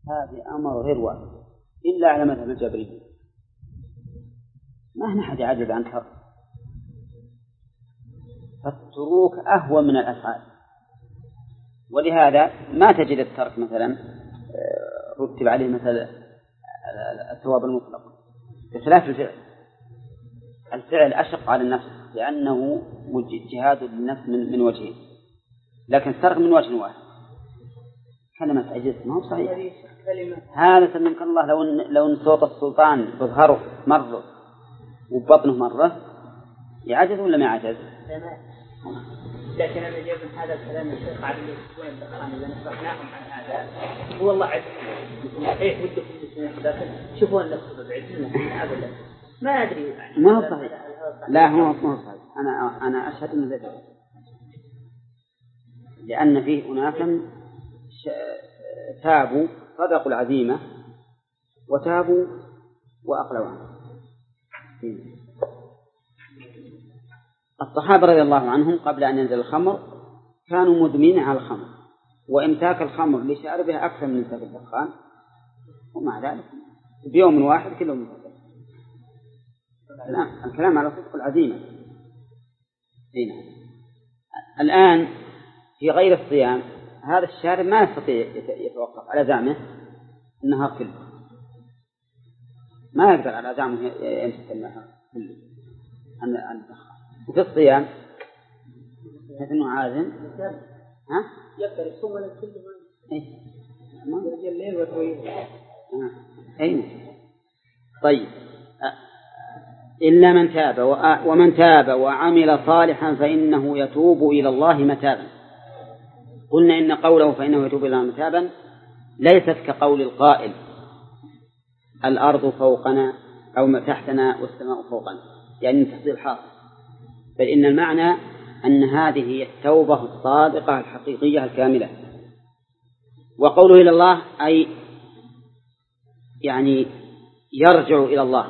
هذا أمر غير واحد إلا على مذهب الجبرية، ما نحد يعجز عن ترك، فالتروك أهون من الأفعال، ولهذا ما تجد الترك مثلا رتب عليه مثلا الثواب المطلق بخلاف الفعل. الفعل أشق على النفس لأنه جهاد للنفس من وجهين، لكن الترك من وجه واحد. كلمة عجزت ما هو صحيح، هذا سلمك الله لو أن صوت السلطان بظهره مرة وبطنه مرة يعجز ولا ما يعجز؟ لكن أنا جايب من هذا الكلام الشيخ عبد الوين الكلام اللي نشرحناهم عن هذا هو الله عز وجل إيه وده في السنة لكن شوفوا النفس بعيدنا أبدا ما أدري يعني ما هو صحيح. لا هو صحيح. أنا أشهد أنه ذلك، لأن فيه أناسا تابوا صدقوا العزيمة وتابوا وأقلوا عنه. الصحابة رضي الله عنهم قبل أن ينزل الخمر كانوا مدمنين على الخمر، وإمساك الخمر لشاربها أكثر من إمساك الدخان، ومع ذلك بيوم واحد كلهم يمسك. الكلام على صدق العزيمة. هنا الآن في غير الصيام هذا الشارب ما يستطيع يتوقف على زعمه النهار كله، ما يقدر على زعمه يمسك النهار كله عن الدخان. وفي الصيام مثل أنه عازم يقدر يصوم ولا كل ما يرجع الليل وتويه. أين طيب إلا من تاب ومن تاب وعمل صالحا فإنه يتوب إلى الله متابا. قلنا إن قوله فإنه يتوب إلى الله متابا ليست كقول القائل الأرض فوقنا أو تحتنا والسماء فوقنا، يعني تحصيل حاصل، بل إن المعنى أن هذه هي التوبة الصادقة الحقيقية الكاملة. وقوله إلى الله أي يعني يرجع إلى الله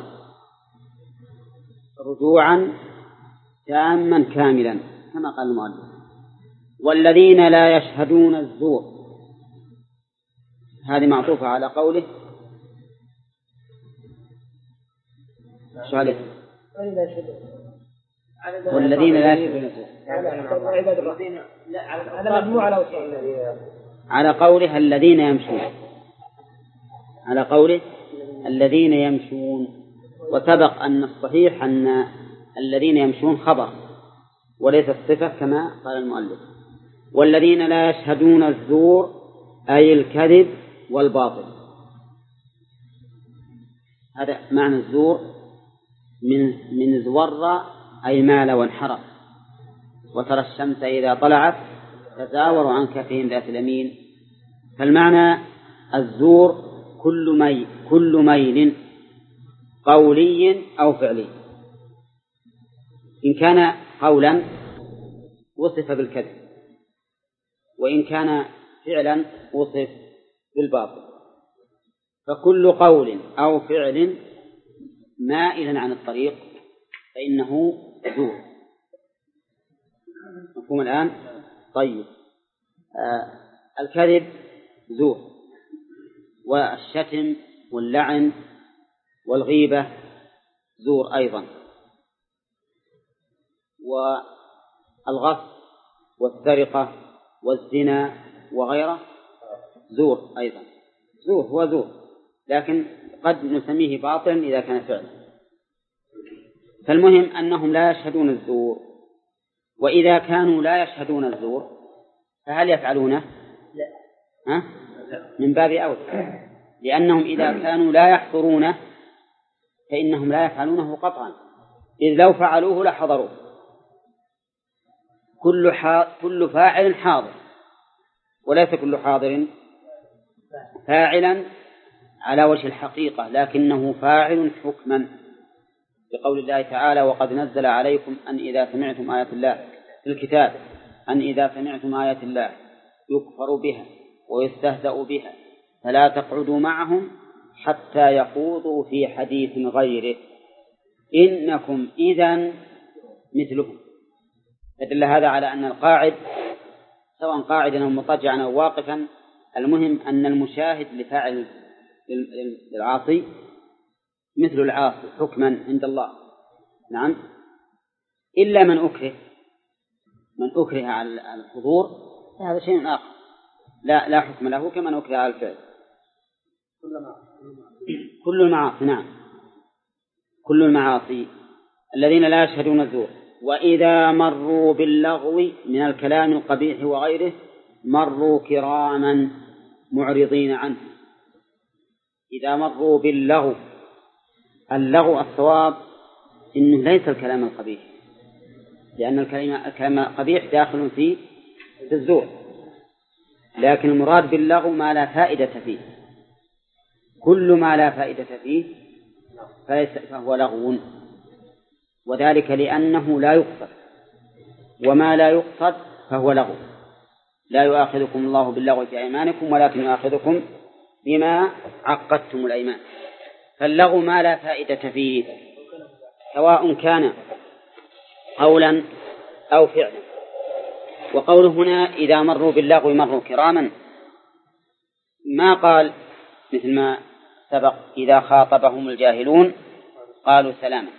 رجوعا تاما كاملا كما قال المؤلف. والذين لا يشهدون الزور هذه معطوفة على قوله والذين لا يشهدون الزور على قوله الذين يمشون، على قوله الذين يمشون. وسبق أن الصحيح أن الذين يمشون خبر وليس الصفة كما قال المؤلف. والذين لا يشهدون الزور أي الكذب والباطل. هذا معنى الزور من زور أي مال وانحرف. وترى الشمس إذا طلعت تزاور عن كفهم ذات اليمين. فالمعنى الزور كل ميل قولي أو فعلي. إن كان قولا وصف بالكذب، وإن كان فعلا وصف بالباطل. فكل قول أو فعل مائلا عن الطريق فإنه زور. مفهوم الآن؟ طيب الكذب زور، والشتم واللعن والغيبة زور أيضا، والغصب والسرقة والزنا وغيره زور أيضا. زور هو زور، لكن قد نسميه باطلا إذا كان فعلا. فالمهم أنهم لا يشهدون الزور. وإذا كانوا لا يشهدون الزور فهل يفعلونه؟ لا. من باب أولى، لأنهم إذا كانوا لا يحضرونه فإنهم لا يفعلونه قطعا، إذ لو فعلوه لحضروه. كل فاعل حاضر، وليس كل حاضر فاعلا على وجه الحقيقة، لكنه فاعل حكما، بقول الله تعالى وقد نزل عليكم أن إذا سمعتم آيات الله في الكتاب أن إذا سمعتم آيات الله يكفر بها ويستهزأ بها فلا تقعدوا معهم حتى يخوضوا في حديث غيره إنكم إذن مثلهم. فدل هذا على أن القاعد سواء قاعدا أو مضطجعا أو واقفا المهم أن المشاهد لفاعل العاصي مثل العاصي حكما عند الله. نعم، إلا من أكره، من أكره على الحضور هذا شيء آخر، لا حكم له كمن أكره على الفعل. كل المعاصي، نعم، كل المعاصي الذين لا يشهدون الزور. وإذا مروا باللغو من الكلام القبيح وغيره مروا كراما معرضين عنه. إذا مروا باللغو، اللغو الصواب إنه ليس الكلام القبيح، لأن الكلام القبيح داخل في الزور، لكن المراد باللغو ما لا فائدة فيه. كل ما لا فائدة فيه فهو لغو، وذلك لأنه لا يقصد، وما لا يقصد فهو لغو. لا يؤاخذكم الله باللغو في أيمانكم ولكن يؤاخذكم بما عقدتم الأيمان. فاللغو ما لا فائدة فيه سواء كان قولا أو فعلا. وقوله هنا إذا مروا باللغو مروا كراما، ما قال مثل ما سبق إذا خاطبهم الجاهلون قالوا سلاما،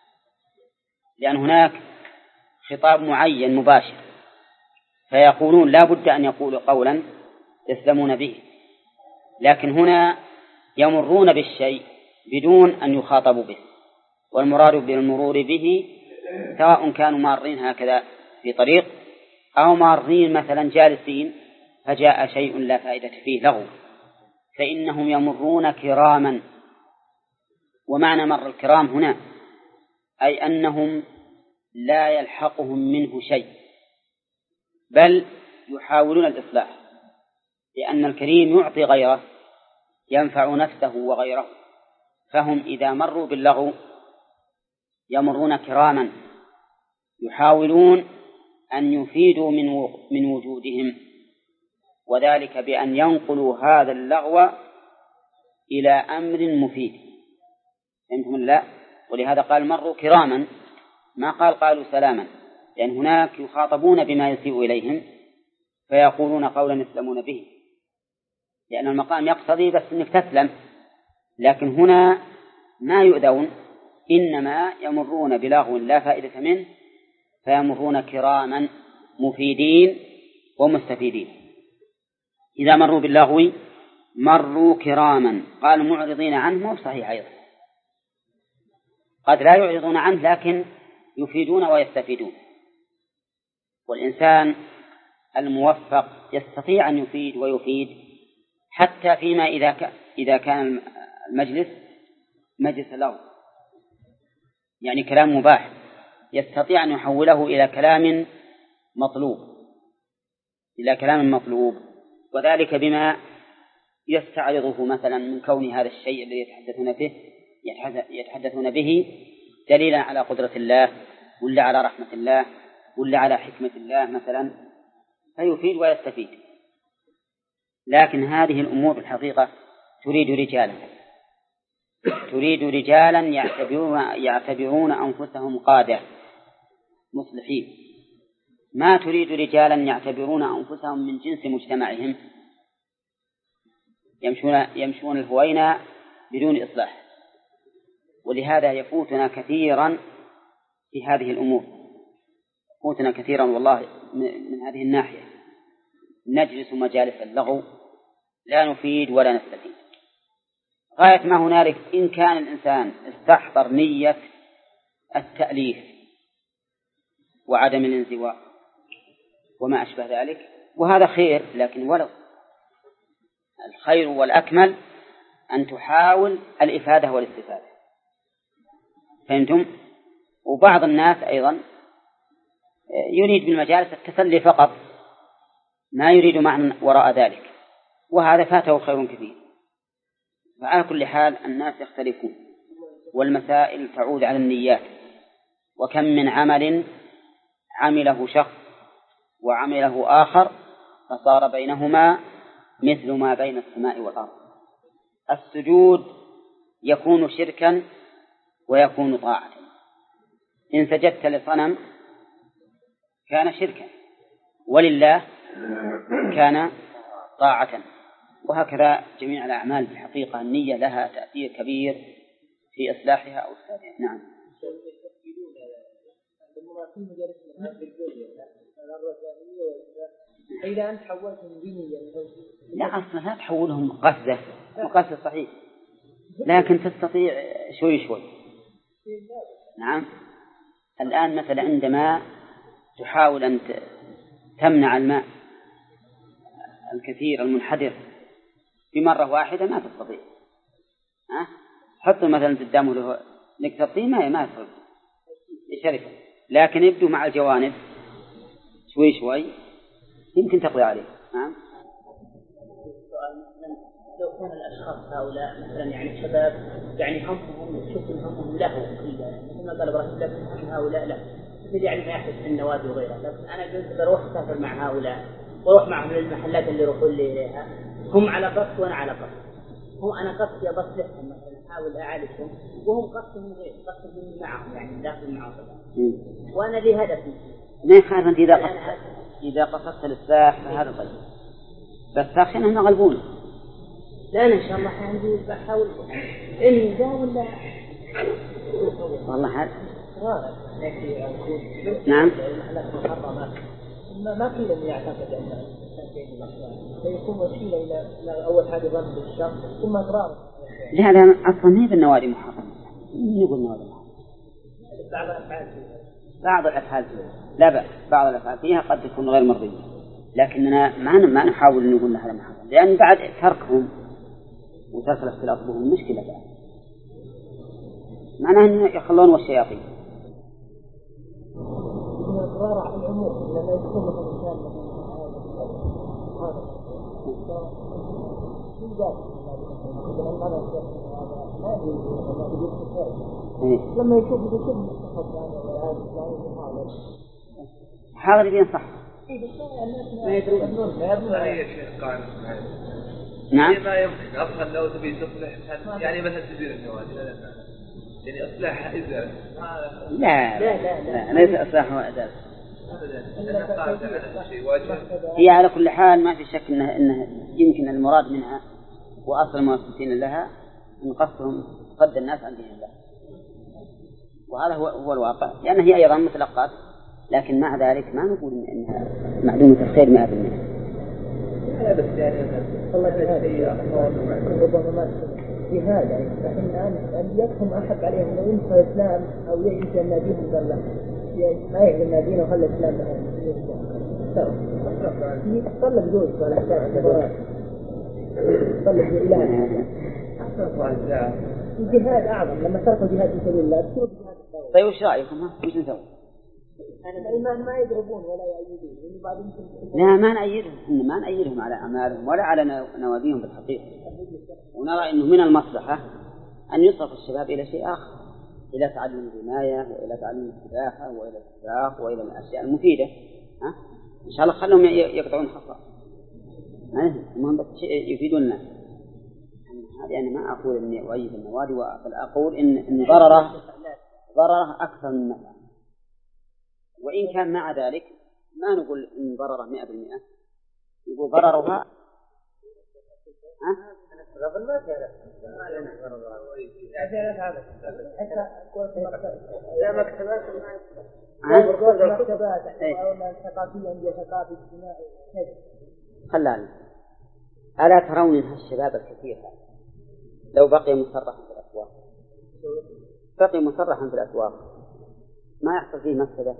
لأن هناك خطاب معين مباشر، فيقولون لا بد أن يقولوا قولا يسلمون به، لكن هنا يمرون بالشيء بدون أن يخاطبوا به، والمراد بالمرور به سواء كانوا مارين هكذا في طريق أو مارين مثلا جالسين فجاء شيء لا فائدة فيه لغو، فإنهم يمرون كراما. ومعنى مر الكرام هنا أي أنهم لا يلحقهم منه شيء، بل يحاولون الإصلاح، لأن الكريم يعطي غيره ينفع نفسه وغيره. فهم إذا مروا باللغو يمرون كراما يحاولون أن يفيدوا من وجودهم، وذلك بأن ينقلوا هذا اللغو إلى أمر مفيد. فهمتم لا؟ ولهذا قال مروا كراما، ما قالوا سلاما، لأن هناك يخاطبون بما يسيء إليهم فيقولون قولا يسلمون به، لأن المقام يقتضي بس أنك تسلم، لكن هنا ما يؤذون، إنما يمرون بلغو لا فائدة منه فيمرون كراما مفيدين ومستفيدين. إذا مروا باللغو مروا كراما، قال معرضين عنه صحيح أيضا، قد لا يعرضون عنه لكن يفيدون ويستفيدون. والإنسان الموفق يستطيع أن يفيد ويفيد حتى فيما إذا كان المجلس مجلس لغو، يعني كلام مباح، يستطيع أن يحوله إلى كلام مطلوب، وذلك بما يستعرضه مثلا من كون هذا الشيء الذي يتحدثون به دليلا على قدرة الله ولا على رحمة الله ولا على حكمة الله مثلا، فيفيد ويستفيد. لكن هذه الأمور الحقيقة تريد رجالا يعتبرون أنفسهم قادة مصلحين، ما تريد رجالا يعتبرون أنفسهم من جنس مجتمعهم يمشون الهوينة بدون إصلاح. ولهذا يفوتنا كثيرا في هذه الأمور، يفوتنا كثيرا والله من هذه الناحية، نجلس مجالس اللغو لا نفيد ولا نستفيد. غاية ما هنالك إن كان الإنسان استحضر نية التأليف وعدم الانزواء وما أشبه ذلك، وهذا خير، لكن ولو الخير والأكمل أن تحاول الإفادة والاستفادة. فهمتم؟ وبعض الناس أيضا يريد بالمجالس التسلي فقط، ما يريد معنى وراء ذلك، وهذا فاته خير كثير. فعلى كل حال الناس يختلفون، والمسائل تعود على النيات. وكم من عمل عمله شخص وعمله آخر فصار بينهما مثل ما بين السماء والأرض. السجود يكون شركا ويكون طاعة، إن سجدت لصنم كان شركا، ولله كان طاعة. وهكذا جميع الأعمال في الحقيقة النية لها تأثير كبير في إصلاحها أو إفسادها. نعم. إذا أنت حولتهم دينيا لا أصلا لا تحولهم قصده وقصد صحيح، لكن تستطيع شوي شوي. نعم. الآن مثلا عندما تحاول أن تمنع الماء الكثير المنحدر بمرة واحدة ما تستطيع. حط مثلا قدامه له نكتة ما يصير شركة، لكن يبدو مع الجوانب شوي شوي يمكن تقضي عليه. نعم. لو كان الأشخاص هؤلاء مثلا يعني شباب يعني همهم شوف همهم له مثل ما قال إبراهيم لكن هؤلاء له مثل يعني ما يحدث في النوادي وغيرها، لكن أنا قلت بروح أسافر مع هؤلاء وأروح معهم للمحلات اللي يروحون لي إليها، هم على قصد وأنا على قصد، هم أنا قصدي أصلحهم مثلا أحاول أعالجهم وهم قصدهم غير قصدهم معهم يعني داخل معهم وأنا لي هدفي. ما يخالف إذا قصدت الإصلاح فهذا طيب، بس أخي أنهم يغلبون. لا أنا إن شاء الله عندي بحاول إن ذا ولا والله هذا نعم. ما في لم يعتقد أن سيكون وسيلة إلى أول حاجة ضرب الشر ثم أضرار. لا أصلا ما هي بالنوادي محرمة. نقول نوادي محرمة. بعض الأفعال لا بأس، بعض الأفعال فيها قد تكون غير مرضية، لكننا ما نحاول أن نقول لها محرمة، لأن بعد تركهم وترك الاختلاط بهم مشكلة بعد، معناه أنه يخلون والشياطين. إضرار على العموم لما يكون مثلا لما يشوف حاضر يبين صح. ما يدرون نعم. ما يمكن أصلا لو تبي تصلح يعني مثلا تدير النوادي يعني إصلاح إزالة. لا ليس إصلاح وإزالة. هي على كل حال ما في شك إنه يمكن المراد منها وأصل المؤسسين لها من قصدهم صد الناس عن دين الله، وهذا هو الواقع، لأن هي أيضا متلقات، لكن مع ذلك ما نقول إنها معلومة الخير 100%. لا بس يعني الله في هذا أن يفهم أحد عليهم لو ينسى الإسلام أو ينسى النبيهم قال له ما يعلم النبيين وخلى الإسلام طلب زوج ولا طلب إله الجهاد أعظم لما تركوا الجهاد في سبيل الله. طيب وش رأيكم؟ وش نسوي؟ ما يضربون ولا يأيدون. لا ما نأيدهم، ما نأيدهم على أعمالهم ولا على نواديهم بالحقيقة، ونرى أنه من المصلحة أن يصرف الشباب إلى شيء آخر، إلى تعلم الرماية وإلى تعلم السباحة وإلى السباق وإلى الأشياء المفيدة. إن شاء الله خلهم يقطعون حصى، المهم بس يفيدون الناس. هذه أنا ما أقول إني أؤيد النوادي، بل أقول إن ضرره أكثر من نفعه، وإن كان مع ذلك ما نقول إن ضرره 100%، نقول ضررها خلال. ألا ترون هالشباب الكثير لو بقي مصرحا في الأسواق ما يحصل فيه مفسدة؟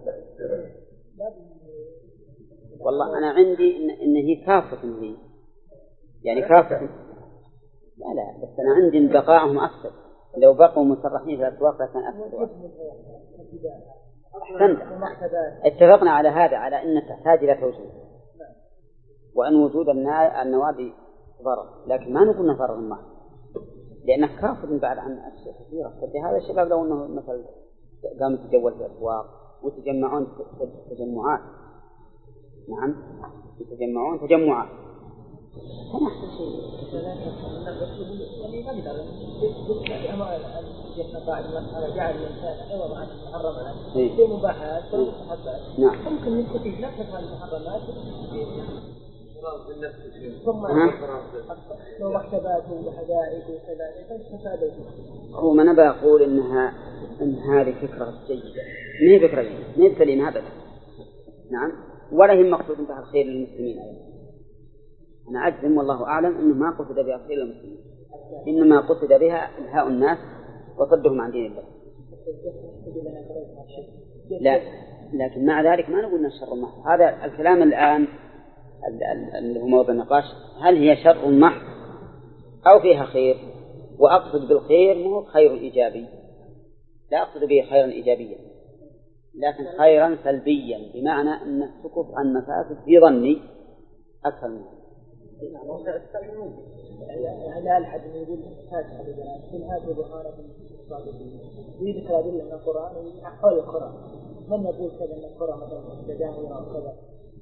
والله أنا عندي إن هي كافة هي يعني كافة. لا بس أنا عندي إن بقائهم أكثر، لو بقوا مصرحين في الأسواق لكان أكثر. اتفقنا على هذا، على أن تحتاج إلى توجيه، وأن وجود النوادي ضرر، لكن ما نقول ضرر محض، لأنه كافر بعد عن أشياء كثيرة. فهذا الشباب لو أنه مثلا قام يتجول في الأسواق وتجمعون تجمعات، نعم يتجمعون تجمعات، هنا أحسن شيء. يعني ما نقدر قاعد مثلا جعل الإنسان عوض عن المحرمات في مباحات ومستحبات، ممكن نستفيد نفس هذه المحرمات ثم لو مكتبات وحدائق وكذا هو ما نبى أقول إن هذه فكرة جيدة، ما هي فكرة جيدة، ما هي سليمة أبدا. نعم، ولا هي مقصود بها الخير للمسلمين أيضا. أنا أجزم والله أعلم أنه ما قصد بها الخير للمسلمين، إنما قصد بها إلهاء الناس وصدهم عن دين الله. لا، لكن مع ذلك ما نقول شر محض. هذا الكلام الآن اللي هو موضوع النقاش، هل هي شر محض أو فيها خير؟ وأقصد بالخير مو خير إيجابي، لا أقصد به خيرا إيجابيا، لكن خيرا سلبيا، بمعنى أن تكف عن مفاسد في ظني أكثر منه. لا الحد يقول هذا بهارة في ذكر أدلة من القرآن وحول القرآن. من يقول كذا من القرآن مثلا تداهورا وكذا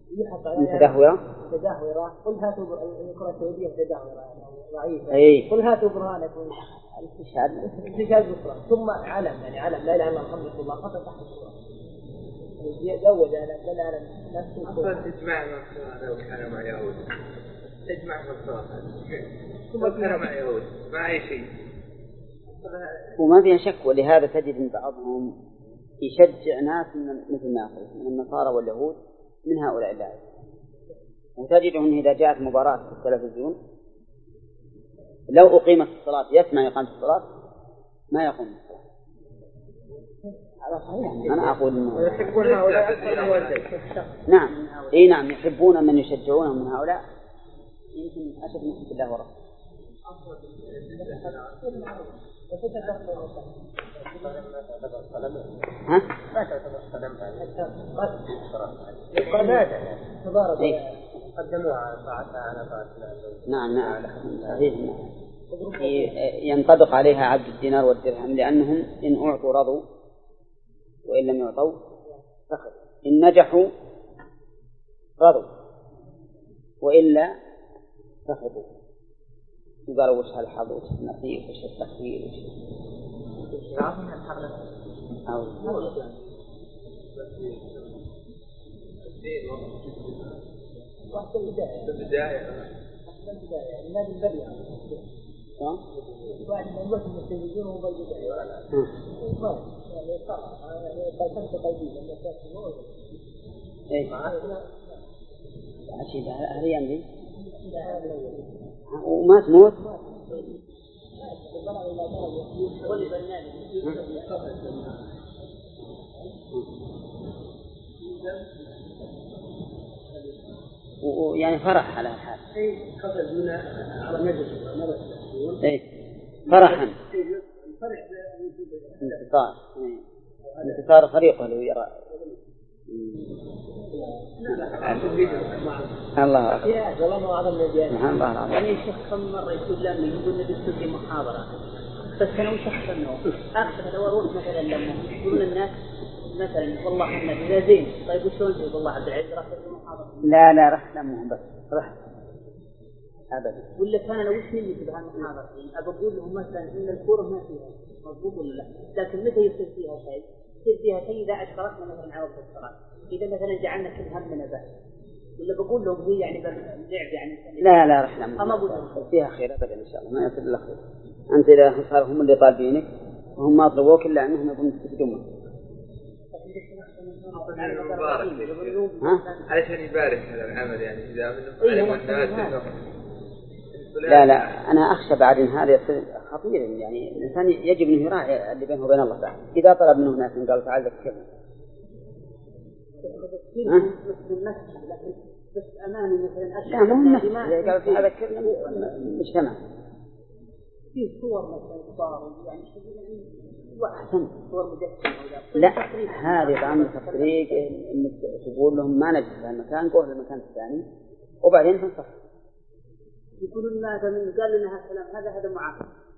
تداهورا قل هاتوا القرآن السعودية تداهورا ضعيفة قل هاتوا برهانكم استشهاد بالقرآن ثم علم يعني علم لا إله إلا محمد الله خطأ تحت القرآن يزود على نفسه أصلا تجمع مع القرآن وكان مع يهود تجمع مع القرآن ثم كان مع يهود مع أي شيء وما فيها شك. ولهذا تجد أن بعضهم يشجع ناس مثل ما من النصارى واليهود من هؤلاء اللاعبين، وتجدهم إذا جاءت مباراة في التلفزيون لو أقيمت الصلاة يسمع إقامة الصلاة ما يقوم الصلاة. هذا صحيح. أنا أقول إنه يحبون هؤلاء. نعم، إيه نعم، يحبون من يشجعونهم من هؤلاء، يمكن أشد من حب الله ورسوله. ها؟ نعم صحيح. ينطبق عليها عبد الدينار والدرهم، لأنهم إن أعطوا رضوا وإن لم يعطوا سخطوا، إن نجحوا رضوا وإلا سخطوا. قالوا وش هالحظ وش النصيب وش التخفيل وش وما تموت ويعني فرح على الحال. فرحا انتصار فريقه اللي يرى الله يعني الشيخ كم مرة يقول لنا يقول نبي في محاضرة بس أنا وش أحسنه أكثر دورون مثلا لما يقولون الناس مثلا والله احنا إذا زين طيب وشلون زين والله عبد العزيز راح في محاضرة لا رح لمهم بس رح أبدا ولا كان أنا وش نيجي بهالمحاضرة أبى أقول لهم مثلا إن الكورة ما فيها مضبوط ولا لا، لكن متى يصير فيها شيء؟ يصير فيها شيء إذا أشتركنا مثلا على وقت الصلاة، إذا مثلا جعلنا كل همنا بس، ولا بقول لهم هي يعني لعب يعني لا رح لمهم فيها خير أبدا إن شاء الله ما يصير إلا خير. أنت إذا صار هم اللي طالبينك وهم ما طلبوك إلا أنهم يكونوا يستفيدون علشان يبارك هذا العمل يعني إذا منهم الناس. لا أنا أخشى بعد إن هذا يصير خطير، يعني الإنسان يجب أن يراعي اللي بينه وبين الله بعد. إذا طلب منه ناس قال تعال ذكرنا بس أماني مثلا لا مو النفس إذا قال تعال ذكرنا مجتمع في صور مثلا صار يعني وأحسن صور مجسمة. لا هذه طعم التفريق إنك تقول لهم ما نجد المكان قول المكان الثاني وبعدين تنصح يقولون لنا قال لنا هالكلام هذا معاك